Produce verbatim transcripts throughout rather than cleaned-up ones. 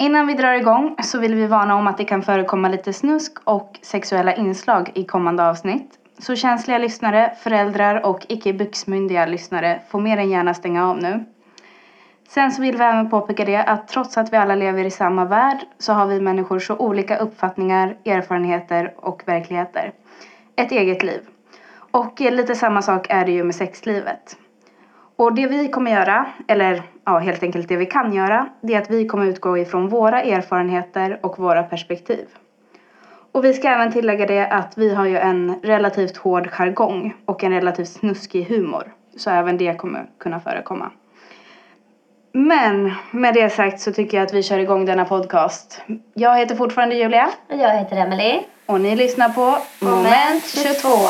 Innan vi drar igång så vill vi varna om att det kan förekomma lite snusk och sexuella inslag i kommande avsnitt. Så känsliga lyssnare, föräldrar och icke-byxmyndiga lyssnare får mer än gärna stänga av nu. Sen så vill vi även påpeka det att trots att vi alla lever i samma värld så har vi människor så olika uppfattningar, erfarenheter och verkligheter. Ett eget liv. Och lite samma sak är det ju med sexlivet. Och det vi kommer göra, eller ja, helt enkelt det vi kan göra, det är att vi kommer utgå ifrån våra erfarenheter och våra perspektiv. Och vi ska även tillägga det att vi har ju en relativt hård jargong och en relativt snuskig humor. Så även det kommer kunna förekomma. Men med det sagt så tycker jag att vi kör igång denna podcast. Jag heter fortfarande Julia. Och jag heter Emily. Och ni lyssnar på Moment tjugotvå.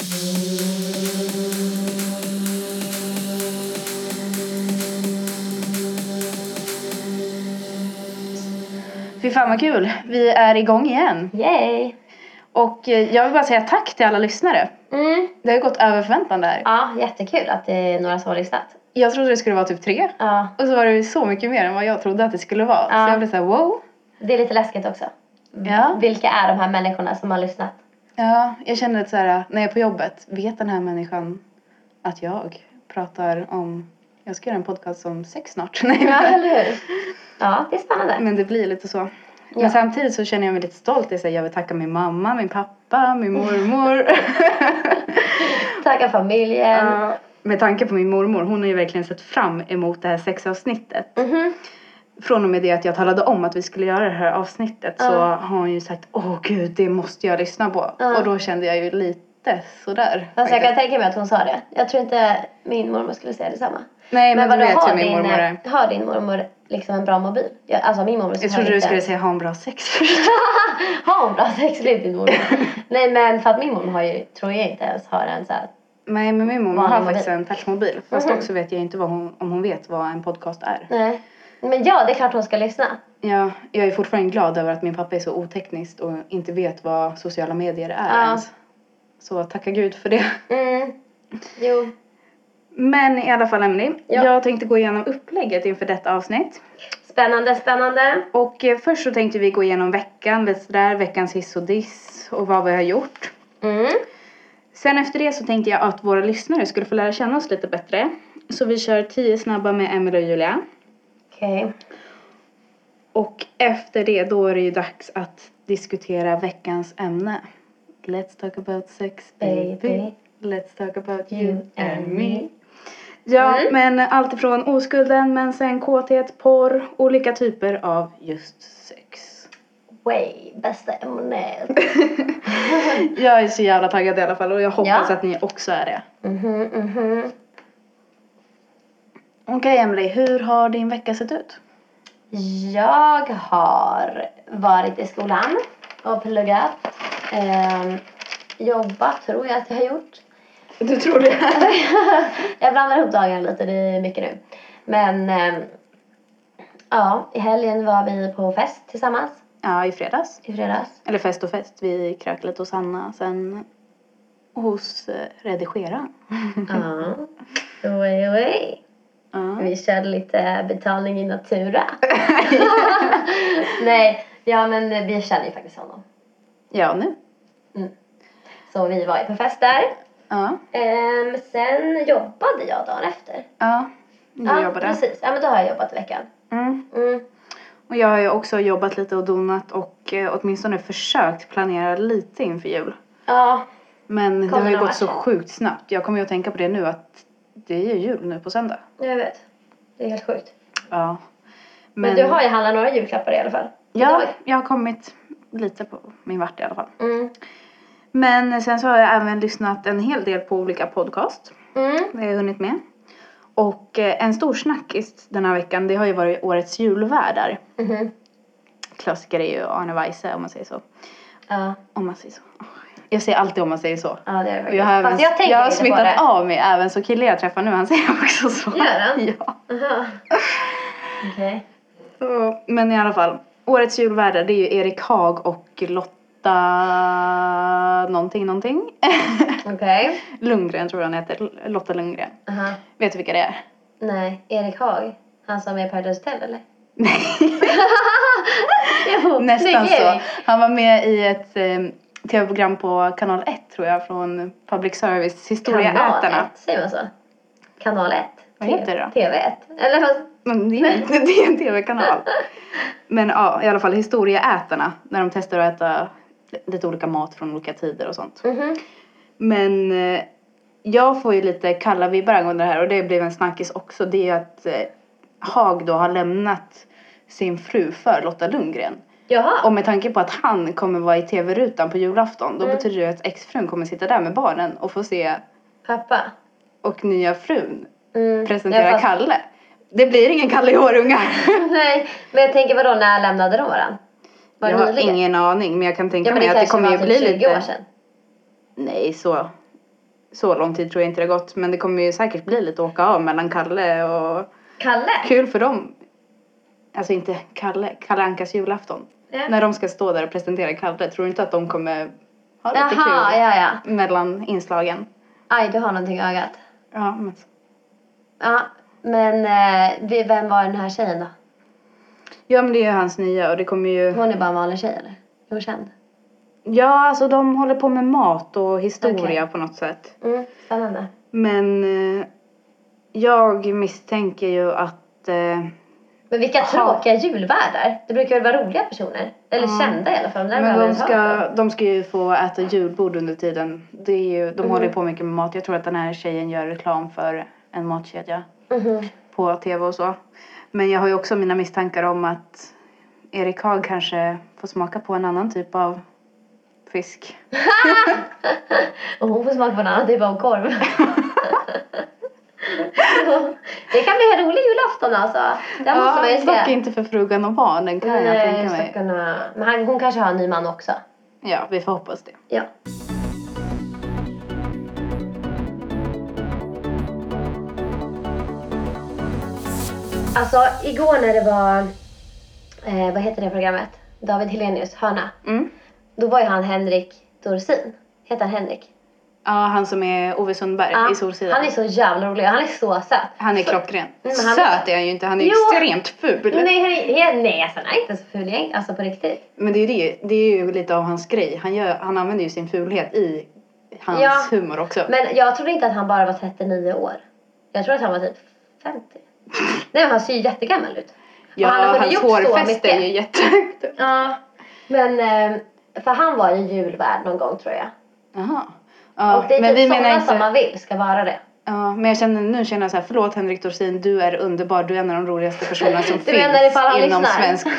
Fy fan vad kul. Vi är igång igen. Yay. Och jag vill bara säga tack till alla lyssnare. Mm. Det har gått över förväntan där. Ja, jättekul att det är några som har lyssnat. Jag trodde det skulle vara typ tre. Ja. Och så var det så mycket mer än vad jag trodde att det skulle vara. Ja. Så jag blev så här, wow. Det är lite läskigt också. Ja. Vilka är de här människorna som har lyssnat? Ja, jag kände att så här, när jag är på jobbet, vet den här människan att jag pratar om, jag ska göra en podcast om sex snart. Nej, Ja, eller hur? Ja, det är spännande. men det blir lite så. Men Ja. samtidigt så känner jag mig lite stolt. Jag, säger, jag vill tacka min mamma, min pappa, min mormor. Tacka familjen. Ja, med tanke på min mormor, hon har ju verkligen sett fram emot det här sexavsnittet. Mhm. Från och med det att jag talade om att vi skulle göra det här avsnittet så Ja. har hon ju sagt, åh gud, det måste jag lyssna på. Ja. Och då kände jag ju lite sådär. Fast jag kan faktiskt. tänka mig att hon sa det. Jag tror inte min mormor skulle säga detsamma. Nej, men, Men du vadå, vet har ju min din, mormor är. har din mormor liksom en bra mobil? Jag, alltså min mormor Jag trodde du skulle säga ha en bra sex först. ha en bra sexliv din mormor. Nej, men för att min mormor har ju, tror jag inte ens har en så här. Nej, men min mormor Vanlig har mobil. faktiskt en touchmobil. Fast Mhm. också vet jag inte vad hon, om hon vet vad en podcast är. Nej. Men ja, det är klart hon ska lyssna. Ja, jag är fortfarande glad över att min pappa är så oteknisk och inte vet vad sociala medier är Ja. ens. Så tacka gud för det. Mm. Jo. Men i alla fall, Emily, Ja. jag tänkte gå igenom upplägget inför detta avsnitt. Spännande, spännande. Och eh, först så tänkte vi gå igenom veckan, lite sådär, veckans hiss och diss och vad vi har gjort. Mm. Sen efter det så tänkte jag att våra lyssnare skulle få lära känna oss lite bättre. Så vi kör tio snabba med Emily och Julia. Okej. Okay. Och efter det då är det ju dags att diskutera veckans ämne. Let's talk about sex, baby. Baby. Let's talk about you You and and me. me. Ja, Mm. men allt ifrån oskulden, men sen kåthet, porr, olika typer av just sex. Way, bästa ämnet. Jag är så jävla taggad i alla fall och jag hoppas Ja. att ni också är det. Mhm, mhm. Okej, okay, Emily, hur har din vecka sett ut? Jag har varit i skolan och pluggat. Ehm, jobbat tror jag att jag har gjort. Du tror det? Jag blandar ihop dagarna lite, det är mycket nu. Men ehm, ja, i helgen var vi på fest tillsammans. Ja, i fredags. I fredags. Eller fest och fest. Vi krökade lite hos Anna. Sen hos eh, redigeraren. Ja. Oj, oj. Ja. Vi körde lite betalning i natura. Nej, ja men vi känner ju faktiskt honom. Ja, nu. Mm. Så vi var ju på fest där. Ja. Ehm, sen jobbade jag dagen efter. Ja, du Ja, jobbade. precis. Ja, men då har jag jobbat i veckan. Mm. Mm. Och jag har ju också jobbat lite och donat och eh, åtminstone försökt planera lite inför jul. Ja, Men det Kommer har ju någon gått så varsel? sjukt snabbt. Jag kommer ju att tänka på det nu att det är ju jul nu på söndag. jag vet. Det är helt sjukt. Ja. Men, du har ju handlat några julklappar i alla fall. Ja, Idag. jag har kommit lite på min vart i alla fall. Mm. Men sen så har jag även lyssnat en hel del på olika podcast. Mm. Det har jag hunnit med. Och eh, en stor snackis den här veckan, det har ju varit årets julvärdar. Mhm. Klassiker är ju Arne Weise om man säger så. Ja, Om man säger så. Jag säger alltid om man säger så. ja det är det Och faktiskt. jag har, även, Fast jag tänker jag har lite på smittat det. av mig även så killar jag träffar nu, han säger också så. Gör han? Ja. Aha. Okej. Så, men i alla fall, årets julvärdar det är ju Erik Haag och Lotta någonting någonting. Okej. Lundgren tror jag han heter, Lotta Lundgren. Aha. Vet du vilka det är? Nej, Erik Haag. Han som är på Paradise Hotel eller? Nej. nästan Snygg så. Erik. Han var med i ett eh, tv-program på kanal ett tror jag. Från Public Service, Historieätarna. Kanal ett, säger man så? Kanal ett. Vad heter det då? T V ett. Eller vad? Men det är, inte- det är en tv-kanal. Men ja, i alla fall Historieätarna. När de testar att äta lite olika mat från olika tider och sånt. Mhm. Men eh, jag får ju lite kalla vibbar angående det här. Och det blev en snackis också. Det är att eh, Haag då har lämnat sin fru för Lotta Lundgren. Jaha. Och med tanke på att han kommer vara i tv-rutan på julafton. Då Mm. betyder det att exfrun kommer sitta där med barnen. Och få se Pappa. och nya frun Mm. presentera Ja, fast- Kalle. Det blir ingen Kalle i år, ungar. Nej, men jag tänker vadå, när lämnade de varandra? Var Jag det har nyligen? ingen aning. Men jag kan tänka Ja, men mig det att det kanske kommer var ju typ bli tjugo lite... år sedan. Nej, så, så lång tid tror jag inte det har gått. Men det kommer ju säkert bli lite åka av mellan Kalle och... Kalle? Kul för dem. Alltså inte Kalle. Kalle Ankas julafton. Ja. När de ska stå där och presentera Kalle. Tror du inte att de kommer ha lite Jaha, kul ja, ja. mellan inslagen? Aj, du har någonting i ögat. Ja, men... Ja, men eh, vi- vem var den här tjejen då? Ja, men det är ju hans nya och det kommer ju... Hon är bara en vanlig tjej eller? Är hon känd? Ja, alltså de håller på med mat och historia Okej. på något sätt. Mm, spännande. Men eh, jag misstänker ju att... Eh, Men vilka Aha. tråkiga julvärdar. Det brukar väl vara roliga personer. Eller Ja. kända i alla fall. Där men har de jag hört ska, de ska ju få äta julbord under tiden. Det är ju, de Mhm. håller ju på mycket med mat. Jag tror att den här tjejen gör reklam för en matkedja om. Mhm. på tv och så. Men jag har ju också mina misstankar om att Erik Haag kanske får smaka på en annan typ av fisk. Och hon får smaka på en annan typ av korv. Det kan bli en rolig julafton alltså. Det måste man ju Ja, dock se. inte för frugan och barnen kan jag Nej, tänka mig. stackarna. Men han, hon kanske har en ny man också. Ja, vi får hoppas det. Ja. Alltså igår när det var, eh, vad heter det programmet? David Hellenius, Hörna. Mm. Då var ju han Henrik Dorsin. Heter han Henrik? Ja, han som är Ove Sundberg Ja, i Solsidan. han är så jävla rolig och han är så söt. Han är så, klockren. men han- Söt är han ju inte, han är Jo. extremt ful. Nej, han är, nej alltså, han är inte så ful egentligen, alltså på riktigt. Men det är, det, det är ju lite av hans grej. Han, gör, han använder ju sin fulhet i hans Ja. humor också. Men jag trodde inte att han bara var trettionio år. Jag tror att han var typ femtio. Nej, men han ser ju jättegammal ut. ja, och han har både hans gjort så hårfäste mycket. är ju jättehögt. Ja, men eh, för han var ju julvärd någon gång tror jag. Jaha. Ja, och det är men typ vi sådana menar inte... som man vill ska vara det. Ja, men jag känner, nu känner jag så här, förlåt Henrik Dorsin, du är underbar. Du är en av de roligaste personerna som Du menar ifall han finns inom lyssnar? svensk...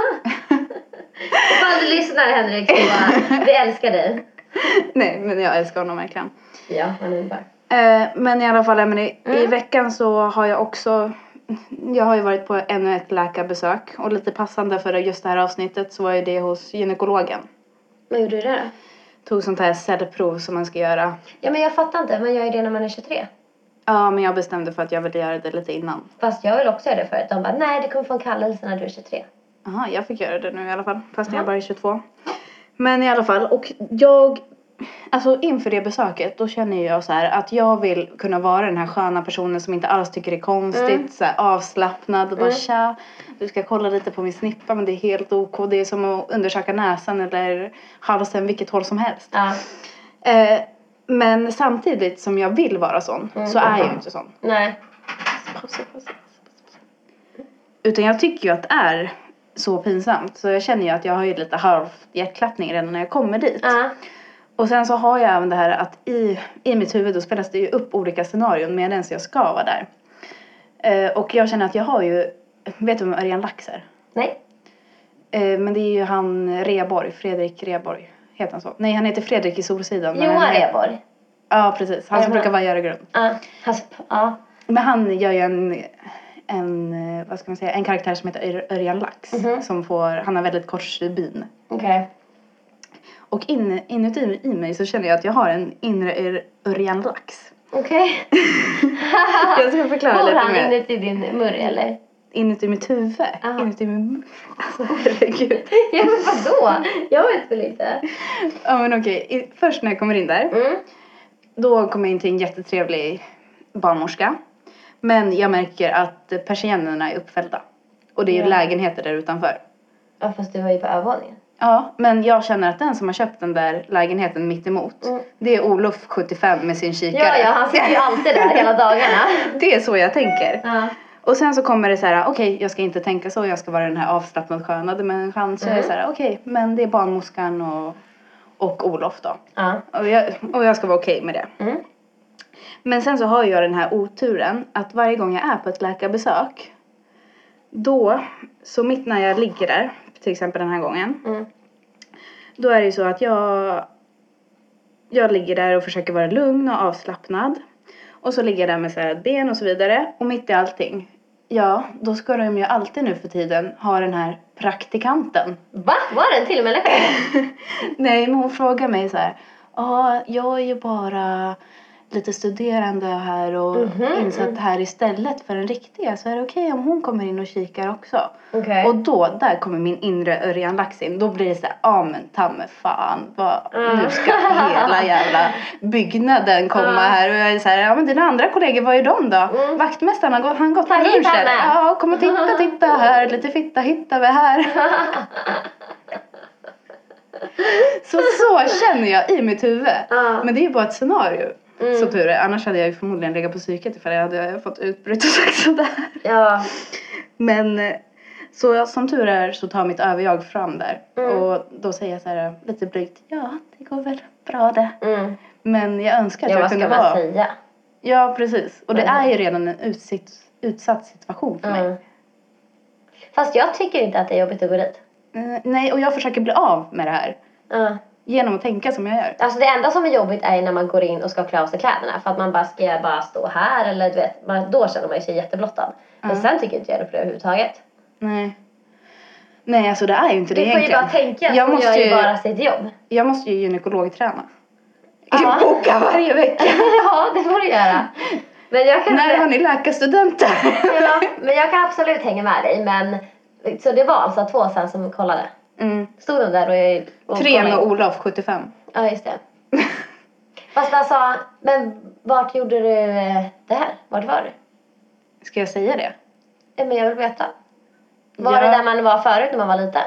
Ifall du lyssnar Henrik så bara, vi älskar dig. Nej, men jag älskar honom verkligen. Ja, han är underbar. Eh, men i alla fall, Emelie, i Mm. veckan så har jag också... Jag har ju varit på ännu ett läkarbesök. Och lite passande för just det här avsnittet så var ju det hos gynekologen. Vad gjorde du det då? Tog sånt här cellprov som man ska göra. Ja, men jag fattar inte. Man gör ju det när man är tjugotre. Ja, men jag bestämde för att jag ville göra det lite innan. Fast jag vill också göra det förut. De bara, nej du kommer få en kallelse när du är tjugotre. Jaha, jag fick göra det nu i alla fall. Fast Jaha. jag bara är tjugotvå. Men i alla fall, och jag... Alltså inför det besöket, då känner jag så här att jag vill kunna vara den här sköna personen som inte alls tycker det är konstigt. Mm. Så här avslappnad och bara Mm. tja, du ska kolla lite på min snippa men det är helt ok. Det är som att undersöka näsan eller halsen, vilket håll som helst. Ja. Eh, men samtidigt som jag vill vara sån, Mm. så är jag ju inte sån. Nej. Pausa, pausa. Utan jag tycker ju att det är så pinsamt. Så jag känner ju att jag har ju lite halv hjärtklappning redan när jag kommer dit. Ja. Och sen så har jag även det här att i, i mitt huvud då spelas det ju upp olika scenarion medan jag ska vara där. Eh, och jag känner att jag har ju, vet du vem Örjan Lax är? Nej. Eh, men det är ju han Reborg, Fredrik Reborg. Heter han så? Nej, han heter Fredrik i Solsidan. men Johan han heter- Rheborg. Ja, precis. Han Är som det brukar vara göra grund. Ja. Hans, ja. Men han gör ju en, en, eh, vad ska man säga, en karaktär som heter Ör- Örjan Lax. Mhm. Som får, han har väldigt kort stubin. Okej. Och in, inuti i mig så känner jag att jag har en inre Ör- Örjan Lax. Okej. Jag ska förklara Bor lite han mer. inuti din murr eller? Inuti mitt huvud. Aha. Inuti min... Alltså herregud. Ja men vadå? Jag vet väl inte. Ja men okej. I- Först när jag kommer in där. Mm. Då kommer jag in till en jättetrevlig barnmorska. Men jag märker att persiennerna är uppfällda. Och det är ju Ja. lägenheter där utanför. Ja, fast du var ju på övervåningen. Ja, men jag känner att den som har köpt den där lägenheten mitt emot, mm. det är Olof sjuttiofem med sin kikare. Ja, ja, han sitter ju alltid där hela dagarna. Det är så jag tänker. Ja. Och sen så kommer det så här, okej, okay, jag ska inte tänka så, jag ska vara den här avslappnad skönade människan. Så mm. jag är så här, okej, okay, men det är barnmorskan och, och Olof då. Ja. Och, jag, och jag ska vara okej okay med det. Mm. Men sen så har jag den här oturen att varje gång jag är på ett läkarbesök, då, så mitt när jag ligger där, till exempel den här gången, mm. då är det ju så att jag, jag ligger där och försöker vara lugn och avslappnad. Och så ligger jag där med så här ett ben och så vidare. Och mitt i allting, ja, då ska de ju alltid nu för tiden ha den här praktikanten. Va? Var den till och med läkare? Nej, men hon frågar mig så här, ja, jag är ju bara lite studerande här och mm-hmm. insatt här istället för en riktiga. Så är det okej okay om hon kommer in och kikar också. Okay. Och då, där kommer min inre Örjan Lax in. Då blir det så här, ja men ta mig fan. Vad, mm. Nu ska hela jävla byggnaden komma mm. här. Och jag är så här, ja men dina andra kollegor, vad är de då? Mm. Vaktmästaren har gått, han gått på lunchen. Ja, kom och titta, titta här. Lite fitta hittar vi här. så så känner jag i mitt huvud. Mm. Men det är ju bara ett scenario. Mm. Så tur är. Annars hade jag ju förmodligen legat på psyket ifall jag hade fått utbryt och sagt sådär. Ja. Men så jag, som tur är så tar mitt överjag fram där. Mm. Och då säger jag så här lite blygt. Ja, det går väl bra det. Mm. Men jag önskar att ja, jag kunde vara. Ja, vad ska man säga? Ja, precis. Och det mm. är ju redan en utsitt, utsatt situation för mm. mig. Fast jag tycker inte att det är jobbigt att gå dit. Uh, nej, och jag försöker bli av med det här. Mm. Genom att tänka som jag gör. Alltså det enda som är jobbigt är när man går in och ska klä av sig kläderna. För att man bara ska bara stå här. Eller du vet, man, då känner man sig jätteblottad. Mm. Men sen tycker inte jag det på det överhuvudtaget. Nej. Nej, alltså det är ju inte det egentligen. Du får ju bara tänka. Jag måste ju bara sitt jobb. Jag måste ju gynekologträna. Jag boka varje vecka. Ja, det får du göra. Men jag kan När har ni läkarstudenter? Ja, men jag kan absolut hänga med dig. Men, så det var alltså två sen som kollade. Mm. Stod de där och jag... Och Tre med Olof sjuttiofem. Ja, just det. Fast alltså, men vart gjorde du det här? Vart var du? Ska jag säga det? Ja, men jag vill veta. Var ja. det där man var förut när man var liten?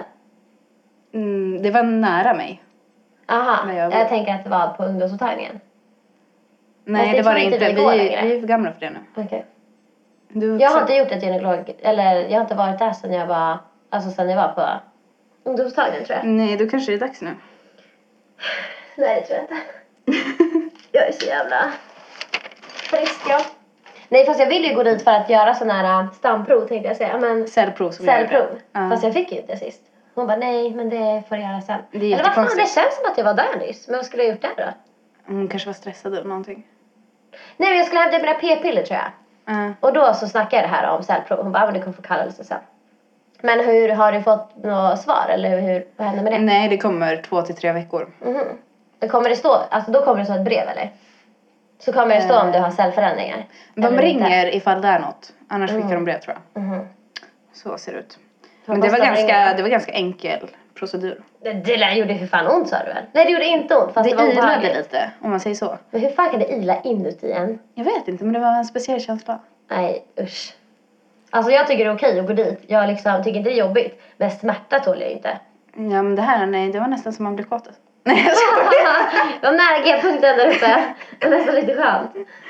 Mm, det var nära mig. Aha, jag, jag tänker att det var på ungdomsmottagningen. Nej, det, det var det inte. Vi, vi, vi är för gamla för det nu. Okej. Okay. Jag har inte gjort ett gynekolog, eller jag har inte varit där sedan jag var, alltså sedan jag var på ungdomsmottagningen tror jag. Nej, då kanske det är dags nu. Nej, det tror jag inte. Jag är så jävla frisk, ja. Nej, fast jag vill ju gå dit för att göra sån här stamprov, tänkte jag säga. Men cellprov som cellprov. Uh. Fast jag fick ju inte sist. Hon bara, nej, men det får jag göra sen. Det eller vad fan, det känns som att jag var där nyss. Men vad skulle jag gjort där då? Hon kanske var stressad av någonting. Nej, men jag skulle hämta mina p-piller tror jag. Uh. Och då så snackade jag det här om cellprov. Hon bara, men du kommer få kallelse sen. Men hur, har du fått något svar? Eller hur, vad händer med det? Nej, det kommer två till tre veckor. Mhm. Det kommer det stå, alltså då kommer det stå ett brev eller? Så kommer det stå om du har cellförändringar. De ringer inte. Ifall det är något. Annars mm. skickar de brev tror jag. Mm. Så ser det ut. Men det var, ganska, det var ganska enkel procedur. Det, det där gjorde hur fan ont sa du väl? Nej, det gjorde inte ont. Fast det det, det ilade lite, om man säger så. Men hur fan kan det ila inuti en? Jag vet inte, men det var en speciell känsla. Nej, usch. Alltså jag tycker det är okej att gå dit. Jag liksom tycker inte det är jobbigt. Men smärta tål jag inte. Ja, men det här, nej, det var nästan som man blev kåt. Nej, jag skojar. Det var nära G-punkten där uppe. Det var nästan lite skönt.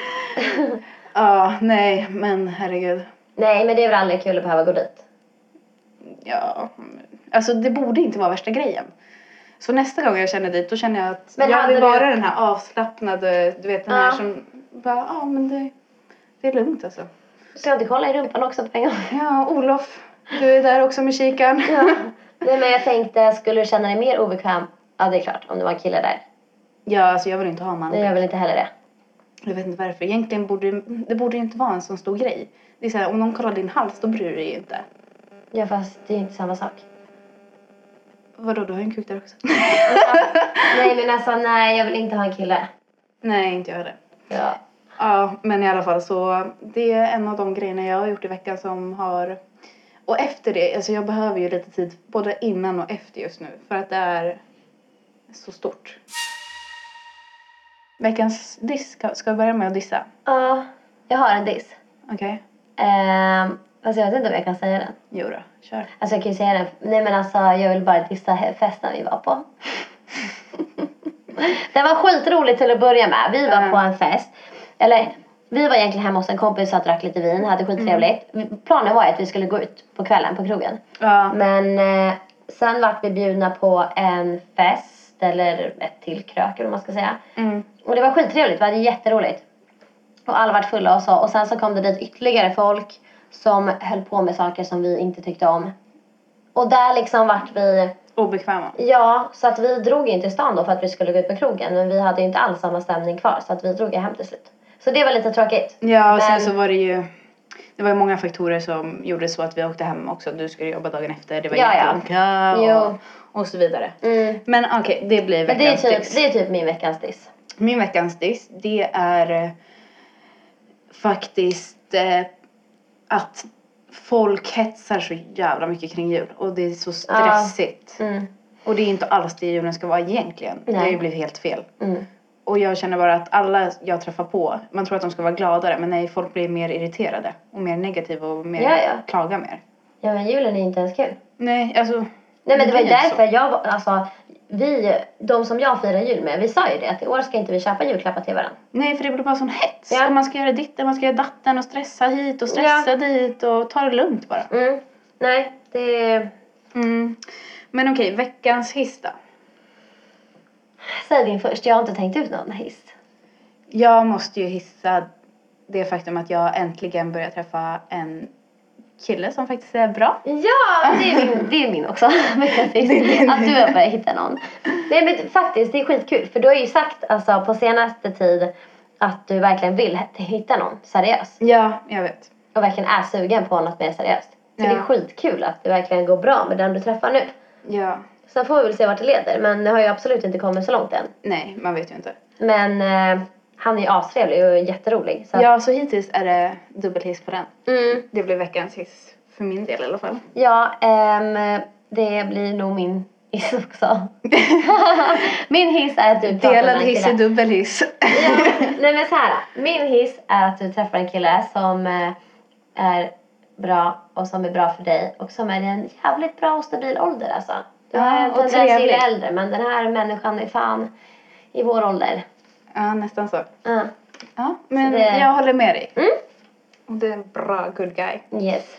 Ja, nej, men herregud. Nej, men det är väl aldrig kul att behöva gå dit. Ja, alltså det borde inte vara värsta grejen. Så nästa gång jag känner dit, då känner jag att men jag vill du... vara den här avslappnade, du vet den ja. här som bara, ja men det, det är lugnt alltså. Ska jag inte kolla i rumpan också på en gång? Ja, Olof, du är där också med kikaren. Ja. Nej, men jag tänkte, skulle du känna dig mer obekväm? Ja, det är klart, om det var en kille där. Ja, alltså jag vill inte ha en man. Nej, jag vill inte heller det. Jag vet inte varför. Egentligen borde det borde inte vara en sån stor grej. Det är så här, om någon kollar din hals, då bryr du dig ju inte. Ja, fast det är inte samma sak. Vadå, du har ju en kuk där också. Nej, men alltså, nej, jag vill inte ha en kille. Nej, inte jag heller. Ja. Ja, men i alla fall så, det är en av de grejerna jag har gjort i veckan som har... Och efter det, alltså jag behöver ju lite tid både innan och efter just nu. För att det är så stort. Veckans diss, ska, ska jag börja med att dissa? Ja, jag har en diss. Okej. Okay. Um, Alltså jag vet inte om jag kan säga den. Jo då, kör. Alltså jag kan ju säga den. Nej men alltså jag vill bara dissa festen vi var på. Det var skitroligt till att börja med. Vi var uh. på en fest. Eller vi var egentligen hemma hos en kompis och drack lite vin. Hade skittrevligt. Mm. Planen var att vi skulle gå ut på kvällen på krogen. Uh. Men eh, sen vart vi bjudna på en fest. Eller ett till krök eller vad man ska säga. Mm. Och det var skittrevligt. Vi hade jätteroligt. Och alla vart fulla och så. Och sen så kom det dit ytterligare folk som höll på med saker som vi inte tyckte om. Och där liksom vart vi... obekväma. Ja, så att vi drog inte i stan då för att vi skulle gå ut på krogen. Men vi hade ju inte alls samma stämning kvar. Så att vi drog hem till slut. Så det var lite tråkigt. Ja, och men... sen så var det ju... Det var ju många faktorer som gjorde så att vi åkte hem också. Du skulle jobba dagen efter. Det var ja, jättelångt ja. och, och så vidare. Mm. Men okej, okay, det blir veckans det är typ, diss. Det är typ min veckans diss. Min veckans diss, det är eh, faktiskt eh, att folk hetsar så jävla mycket kring jul. Och det är så stressigt. Ja. Mm. Och det är inte alls det julen ska vara egentligen. Nej. Det har ju blivit helt fel. Mm. Och jag känner bara att alla jag träffar på, man tror att de ska vara gladare. Men nej, folk blir mer irriterade. Och mer negativa och mer ja, ja. klagar mer. Ja, men julen är inte ens kul. Nej, alltså... Nej, men det var därför så. jag var, alltså... Vi, de som jag firar jul med, vi sa ju det att i år ska inte vi köpa julklappar till varandra. Nej, för det blir bara sån hets. Ja. Och man ska göra ditt och man ska göra datten och stressa hit och stressa ja. dit och ta det lugnt bara. Mm. Nej, det... Mm. Men okej, veckans hiss då? Säg din först, jag har inte tänkt ut någon hiss. Jag måste ju hissa det faktum att jag äntligen börjar träffa en kille som faktiskt är bra. Ja, det är min, det är min också. Att du har börjat hitta någon. Nej, men faktiskt, det är skitkul. För du har ju sagt alltså, på senaste tid att du verkligen vill hitta någon seriös. Ja, jag vet. Och verkligen är sugen på något mer seriöst. Så ja. Det är skitkul att det verkligen går bra med den du träffar nu. Ja. Sen får vi väl se vart det leder. Men det har ju absolut inte kommit så långt än. Nej, man vet ju inte. Men eh, han är ju astrevlig och jätterolig. Så att... Ja, så hittills är det dubbelhiss på den. Mm. Det blir veckans hiss för min del i alla fall. Ja, ähm, det blir nog min hiss också. Min hiss är att du pratar delad med en hiss är dubbelhiss. Ja, nej men så här. Min hiss är att du träffar en kille som äh, är bra och som är bra för dig. Och som är i en jävligt bra och stabil ålder alltså. Du har en tendens till äldre, men den här människan är fan i vår ålder. Ja, nästan så. Ja, ja men det... jag håller med dig. Mm? Det är en bra good guy. Yes.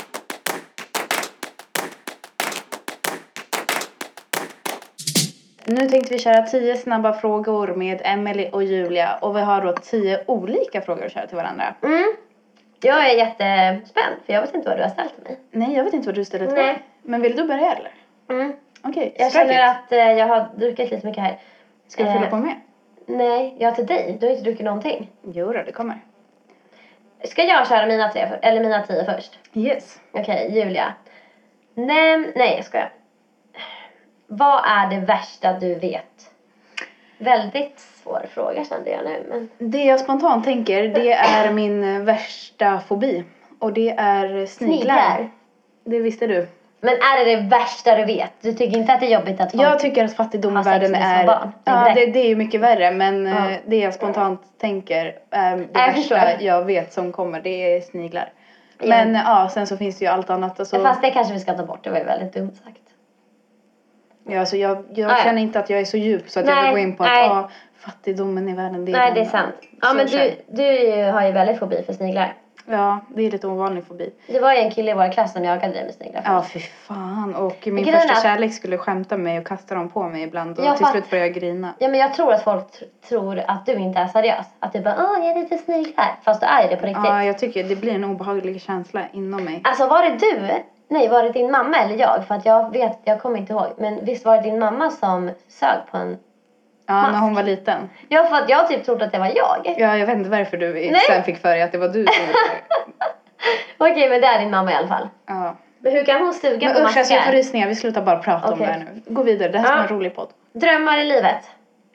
Nu tänkte vi köra tio snabba frågor med Emily och Julia. Och vi har då tio olika frågor att köra till varandra. Mm. Jag är jättespänd, för jag vet inte vad du har ställt till mig. Nej, jag vet inte vad du ställer till Nej. mig. Men vill du börja eller? Mm. Okej, okay, jag känner att eh, jag har druckit lite mycket här. Ska jag fylla på med? Nej, jag till dig. Du har inte druckit någonting. Jo då, det kommer. Ska jag köra mina tre för, eller mina tio först? Yes. Okej, okay, Julia. Nej, nej, jag skojar. Vad är det värsta du vet? Väldigt svår fråga kände jag nu. Men... Det jag spontant tänker, det är min värsta fobi. Och det är sniglar. sniglar. Det visste du. Men är det det värsta du vet? Du tycker inte att det är jobbigt att folk jag tycker att fattigdom i världen är... barn? Det är, ja, det, det är ju mycket värre. Men ja. det jag spontant tänker är det jag värsta förstår. jag vet som kommer. Det är sniglar. Ja. Men ja, sen så finns det ju allt annat. Alltså... Fast det kanske vi ska ta bort. Det var ju väldigt dumt sagt. Ja, alltså jag, jag ah, känner inte att jag är så djup så att nej, jag vill gå in på att ah, fattigdomen i världen. Det är nej, det är sant. Ja, men du, du har ju väldigt fobi för sniglar. Ja, det är lite ovanlig fobi. Det var ju en kille i vår klass som jagade dig med sniglar. Ja, fy fan. Och min första att... kärlek skulle skämta mig och kasta dem på mig ibland. Och jag till fatt... slut började jag grina. Ja, men jag tror att folk t- tror att du inte är seriös. Att du bara, åh, jag är lite sniglar. Fast du är det på riktigt. Ja, jag tycker det blir en obehaglig känsla inom mig. Alltså, var det du? Nej, var det din mamma eller jag? För att jag vet, jag kommer inte ihåg. Men visst var det din mamma som sög på en ja, mask? När hon var liten. Ja, för att jag typ trodde att det var jag. Ja, jag vet inte varför du nej. sen fick för dig att det var du som Okej, okay, men det är din mamma i alla fall. Ja. Men hur kan hon suga men på maskar? Men usch, jag får rysningar. Vi slutar bara prata okay. om det här nu. Gå vidare, det här ja. är en rolig podd. Drömmar i livet?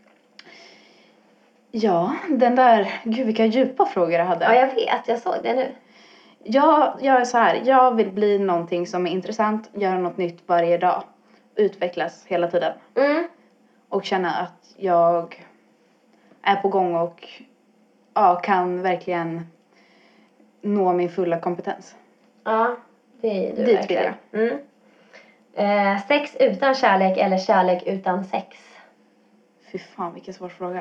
Ja, den där... Gud, vilka djupa frågor jag hade. Ja, jag vet. Jag såg det nu. Jag, jag är så här, jag vill bli någonting som är intressant, göra något nytt varje dag, utvecklas hela tiden. Mm. Och känna att jag är på gång och ja, kan verkligen nå min fulla kompetens. Ja, det är du Dit verkligen. vill jag. Mm. Eh, sex utan kärlek eller kärlek utan sex? Fy fan, vilken svår fråga.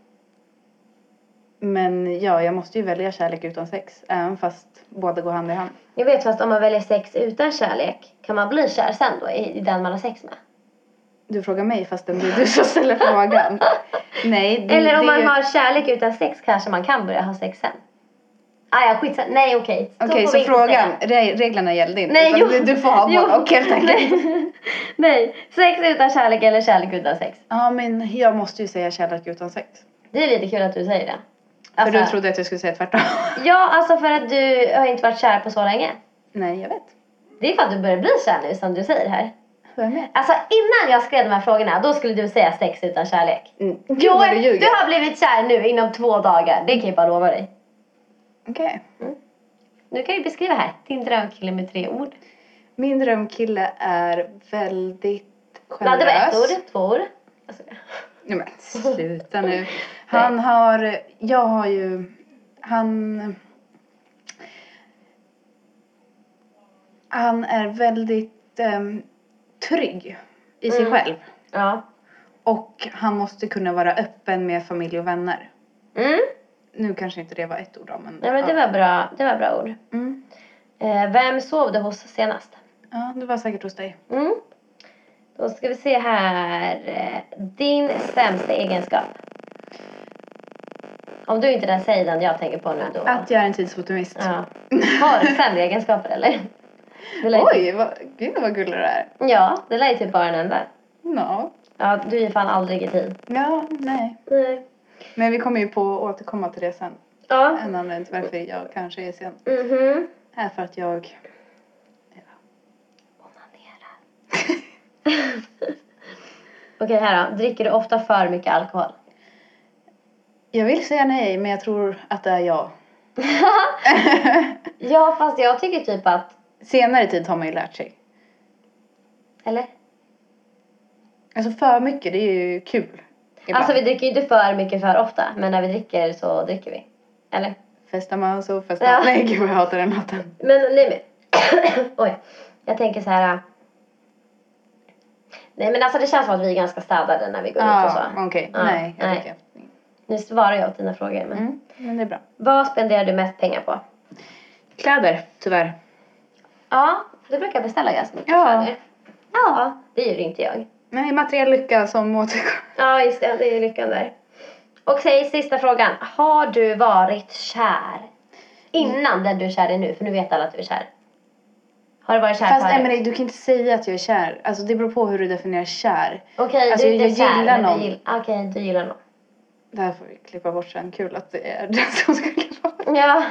Men ja, jag måste ju välja kärlek utan sex. Även fast båda går hand i hand. Jag vet, fast om man väljer sex utan kärlek, kan man bli kär sen då i, i den man har sex med? Du frågar mig fast det är du som ställer frågan. Nej, det, eller om det man är... har kärlek utan sex kanske man kan börja ha sex sen. Ah, ja, skitsa. Nej, okej. Okay. Okej, okay, så frågan, re- reglerna gällde inte. Nej, jo. Du, du får ha båda och helt enkelt. Nej. Nej, sex utan kärlek eller kärlek utan sex? Ja, men jag måste ju säga kärlek utan sex. Det är lite kul att du säger det. Alltså, för du trodde att jag skulle säga tvärtom. Ja, alltså för att du har inte varit kär på så länge. Nej, jag vet. Det är för att du börjar bli kär nu, som du säger här. Vem är? Alltså innan jag skrev de här frågorna, då skulle du säga sex utan kärlek. Mm. Jo, du, du har blivit kär nu inom två dagar. Det kan jag bara lova dig. Okej. Okay. Mm. Nu kan du beskriva här din drömkille med tre ord. Min drömkille är väldigt generös. Ja, det var ett ord, två ord. Alltså. Nej men sluta nu. Han har, jag har ju, han, han är väldigt um, trygg i sig mm. själv. Ja. Och han måste kunna vara öppen med familj och vänner. Mm. Nu kanske inte det var ett ord då, men... Nej, men ja. det var bra, det var bra ord. Mm. Eh, vem sov du hos senast? Ja, det var säkert hos dig. Mm. Då ska vi se här. Din sämsta egenskap. Om du inte den säger den jag tänker på nu då. Att jag är en tidsoptimist. Ja. Har du sämre egenskaper eller? Oj, typ... vad, gud vad gullig du är. Ja, det lär ju typ bara en enda. No. Ja, du är ju fan aldrig i tid. Ja, nej. Nej. Men vi kommer ju på att återkomma till det sen. Ja. En anledning till varför jag kanske är sen. Mhm. Är för att jag... Onanerar. Okej, här då. Dricker du ofta för mycket alkohol? Jag vill säga nej, men jag tror att det är jag. Ja, fast jag tycker typ att... Senare tid har man ju lärt sig. Eller? Alltså för mycket, det är ju kul. Ibland. Alltså vi dricker ju inte för mycket för ofta. Men när vi dricker så dricker vi. Eller? Festar man så festar Ja. man. Nej, gud vad jag hatar den låten. Men nej men... Oj. Jag tänker så här... Nej men alltså det känns som att vi är ganska städade när vi går ah, ut och så. okej. Okay. Ja, nej, jag nej. tycker jag. Nu svarar jag åt dina frågor. Men... Mm, men det är bra. Vad spenderar du mest pengar på? Kläder, tyvärr. Ja, du brukar beställa ganska mycket Ja. kläder. Ja, det gör inte jag. Nej, materiell lycka som återgår. Ja, just det. Det är lyckan där. Okej, sista frågan. Har du varit kär? Innan den du är kär i nu, för nu vet alla att du är kär. Har du varit kär Fast förut? Emelie, du kan inte säga att jag är kär. Alltså det beror på hur du definierar kär. Okej, alltså, du är inte jag kär, gillar men någon. du gillar... Okej, du gillar någon. Det här får vi klippa bort sen. Kul att det är den som ska klippa bort. Ja.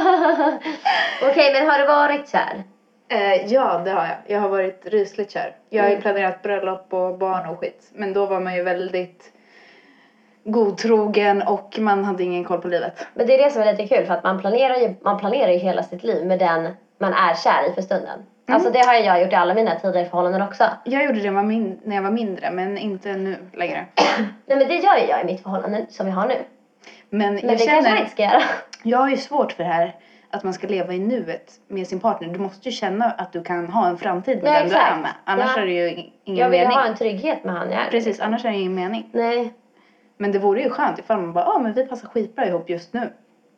Okej, men har du varit kär? Eh, ja, det har jag. Jag har varit rysligt kär. Jag har ju Mm. planerat bröllop och barn och skit. Men då var man ju väldigt godtrogen och man hade ingen koll på livet. Men det är det som är lite kul, för att man planerar ju, man planerar ju hela sitt liv med den man är kär i för stunden. Mm. Alltså det har jag gjort i alla mina tidigare förhållanden också. Jag gjorde det min- när jag var mindre, men inte nu längre. Nej, men det gör ju jag i mitt förhållande som vi har nu. Men, Men jag det känner, kanske man inte ska göra. jag har ju svårt för det här att man ska leva i nuet med sin partner. Du måste ju känna att du kan ha en framtid med Ja, den exakt. du är med. Annars Ja. är det ju ingen Jag vill mening. ha en trygghet med han jag är. Precis, annars är det ingen mening. Nej. Men det vore ju skönt ifall man bara, ja ah, men vi passar skitbra ihop just nu.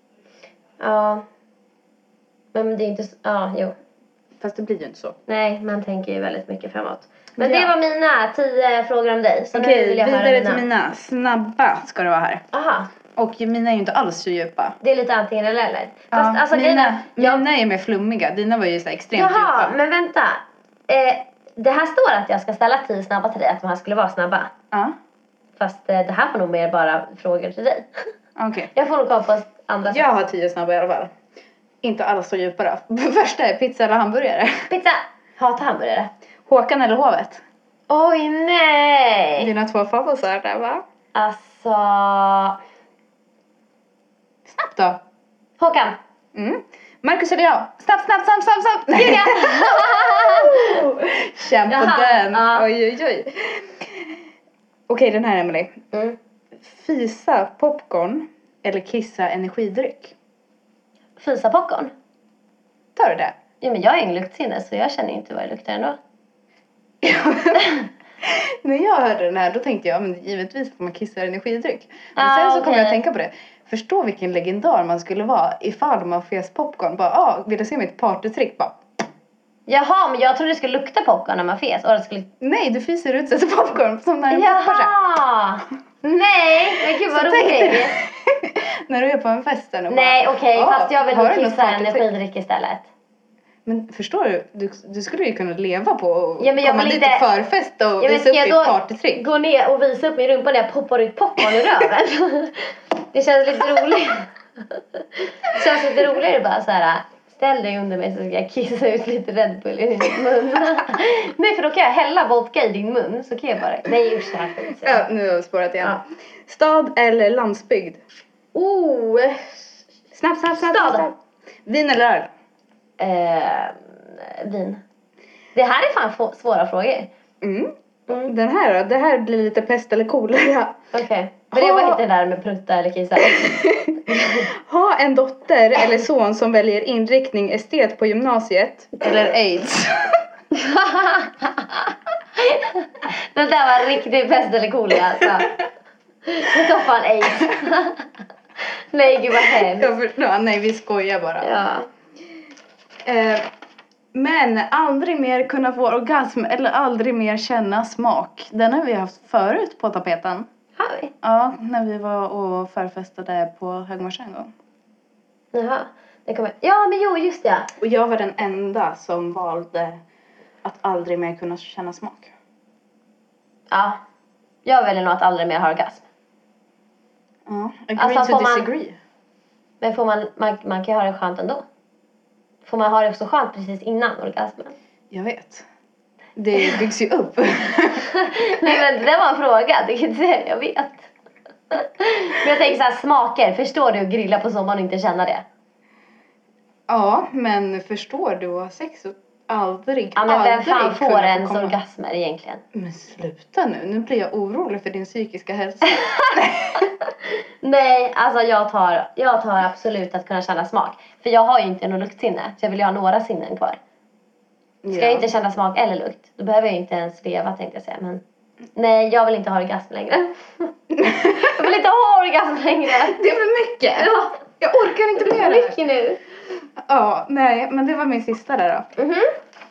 Ja. Men det är inte så, ja, jo. Fast det blir ju inte så. Nej, man tänker ju väldigt mycket framåt. Men Ja. det var mina tio frågor om dig. Så nu Okej, vill jag höra vidare mina. till mina. Snabba ska det vara här. Aha. Och mina är ju inte alls så djupa. Det är lite antingen eller eller. Ja, Fast alltså mina, grejen är- jag- mina är mer flummiga. Dina var ju så här extremt Jaha, djupa. men vänta. Eh, det här står att jag ska ställa tio snabba till dig. Att de här skulle vara snabba. Ja, Fast eh, det här var nog mer bara frågor till dig. okej. Jag får nog komma på andra. Jag har tio snabba i alla fall. Inte alls så djupa då. Första är pizza eller hamburgare. Pizza. Hatar hamburgare. Håkan eller Hovet? Oj, nej. Dina två favoriter där va? Alltså... Snabbt då. Håkan. Mm. Marcus eller jag? Snabbt, snabbt, snabbt, snabbt, snabbt. Julia. Känn på Jaha, den. ja. Oj, oj, oj. Okej, den här Emelie. Mm. Fisa popcorn eller kissa energidryck? Fisa popcorn. Tar du det? Ja, men jag är ingen luktsinne så jag känner inte vad det luktar ändå. När jag hörde den här då tänkte jag, men givetvis får man kissa energidryck. Men ah, sen så okay. kom jag att tänka på det. Förstå vilken legendar man skulle vara ifall man fes popcorn. Bara, ah, vill du se mitt partytrick? Bara. Jaha, men jag trodde det skulle lukta popcorn när man fes. Och det skulle... Nej, du fiser ut sig till popcorn som när en Jaha! poppar sig. Nej, men gud vad roligt. När du är på en fest. Nej, okej, okay, ah, fast jag vill nog kissa energidryck istället. Men förstår du, du, du skulle ju kunna leva på och ja, men jag komma dit till förfest och ja, visa upp ditt partytrick. Gå ner och visa upp min rumpa när jag poppar ut popcorn i röven. Det känns lite roligt. Det känns lite roligare bara så här. Ställ dig under mig så ska jag kissa ut lite Red Bull i din mun. Nej, för då kan jag hälla vodka i din mun. Så kan jag bara, nej usch, här. Ja, nu har jag spårat igen. Ja. Stad eller landsbygd? Oh. Snabb, snabb, snabb. Stad. Snabb. Vin eller öl? Eh, vin. Det här är fan få, svåra frågor. Mm. Mm. Den här då? Det här blir lite pest eller kolera. Okej. Okay. Men det var inte det där med prutta eller kissa. Ha en dotter eller son som väljer inriktning estet på gymnasiet. Eller AIDS. Det där var riktigt pest eller kolera alltså. Jag tar fan AIDS. Nej gud vad hemskt. Jag förstår, nej vi skojar bara. Ja. Eh, men aldrig mer kunna få orgasm eller aldrig mer känna smak. Den har vi haft förut på tapeten. Har vi? Ja, när vi var och förfestade på Högmarsen en gång. Jaha, det kommer. Ja men jo just det. Och jag var den enda som valde att aldrig mer kunna känna smak. Ja, jag väljer nog att aldrig mer ha orgasm. Ja, agree alltså, to disagree. Man, men får man, man, man kan ju ha det skönt ändå. Får man ha det också skönt precis innan orgasmen? Jag vet. Det byggs ju upp. Nej men det var en fråga. Det kan inte säga, jag vet. Men jag tänker så här, smaker. Förstår du att grilla på sommaren och inte känna det? Ja, men förstår du att ha sex och aldrig, ja, men aldrig vem fan får ens komma... orgasmer egentligen? Men sluta nu. Nu blir jag orolig för din psykiska hälsa. Nej, alltså jag tar, jag tar absolut att kunna känna smak. För jag har ju inte någon luktsinne. Så jag vill ju ha några sinnen kvar. Ska ja. jag inte känna smak eller lukt, då behöver jag inte ens leva tänkte jag säga. Men nej, jag vill inte ha orgasm längre. Jag vill inte ha orgasm längre. Det är för mycket. Ja. Jag orkar inte mer. Det är mycket nu. Ja, nej, men det var min sista där då. Mhm.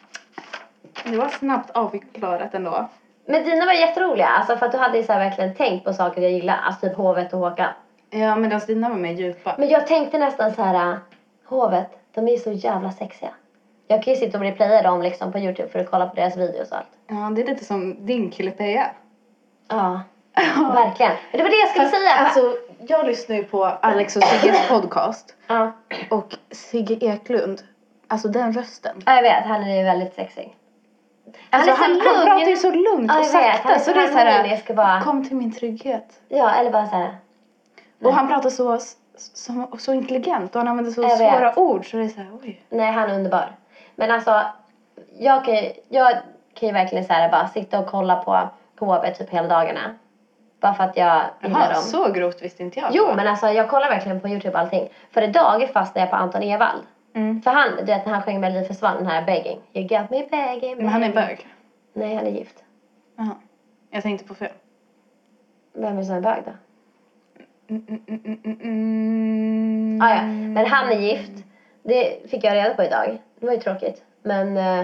Det var snabbt avklarat ändå. Men dina var jätteroliga. Alltså för att du hade så här verkligen tänkt på saker jag gillar. Alltså typ hovet och Håkan. Ja, men alltså dina var mer djupa. Men jag tänkte nästan så här. Hovet, de är så jävla sexiga. Jag kan ju sitta och replaya dem liksom på YouTube för att kolla på deras videos och allt. Ja, det är lite som din kille Peja. Ja, verkligen. Men det var det jag skulle Fast, säga. Alltså, jag lyssnar ju på Alex och Sigges podcast. Ja. Och Sigge Eklund, alltså den rösten. Ja, jag vet. Han är ju väldigt sexig. Alltså, han, han, han pratar ju så lugnt ja, och sakta. Så, så det är så här, bara... kom till min trygghet. Ja, eller bara så här. Och han pratar så, så, så intelligent. Och han använder så jag svåra vet. ord. Så det är så här, oj. Nej, han är underbar. Men alltså, jag kan, jag kan ju verkligen så här, bara sitta och kolla på H B typ hela dagarna. Bara för att jag gillar dem. Så grovt visste inte jag. Jo, men alltså jag kollar verkligen på YouTube och allting. För idag fastnade jag på Anton Ewald. Mm. För han, du vet när han sjöng Melodifestivalen, den här begging. You got me begging, begging. Men han är bög. Nej, han är gift. Jaha. Jag tänkte på fel. Vem är som är bög då? Mm, mm, mm, mm, mm. Ah, ja, men han är gift. Det fick jag reda på idag. Det var ju tråkigt. Men... Uh...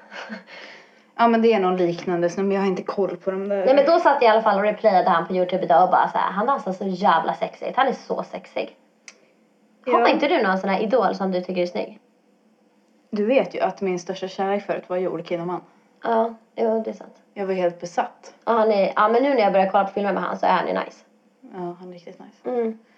ja, men det är någon liknande. Men jag har inte koll på dem där. Nej, men då satt jag i alla fall och replayade han på YouTube idag. Och bara så här, han dansar så jävla sexigt. Han är så sexig. Ja. Har inte du någon sån här idol som du tycker är snygg? Du vet ju att min största kärlek förut var Joel Kinnaman. Ja, jo, det är sant. Jag var helt besatt. Ja, han är, ja, men nu när jag börjar kolla på filmer med han så är han ju nice. Ja, han är riktigt nice. Mm.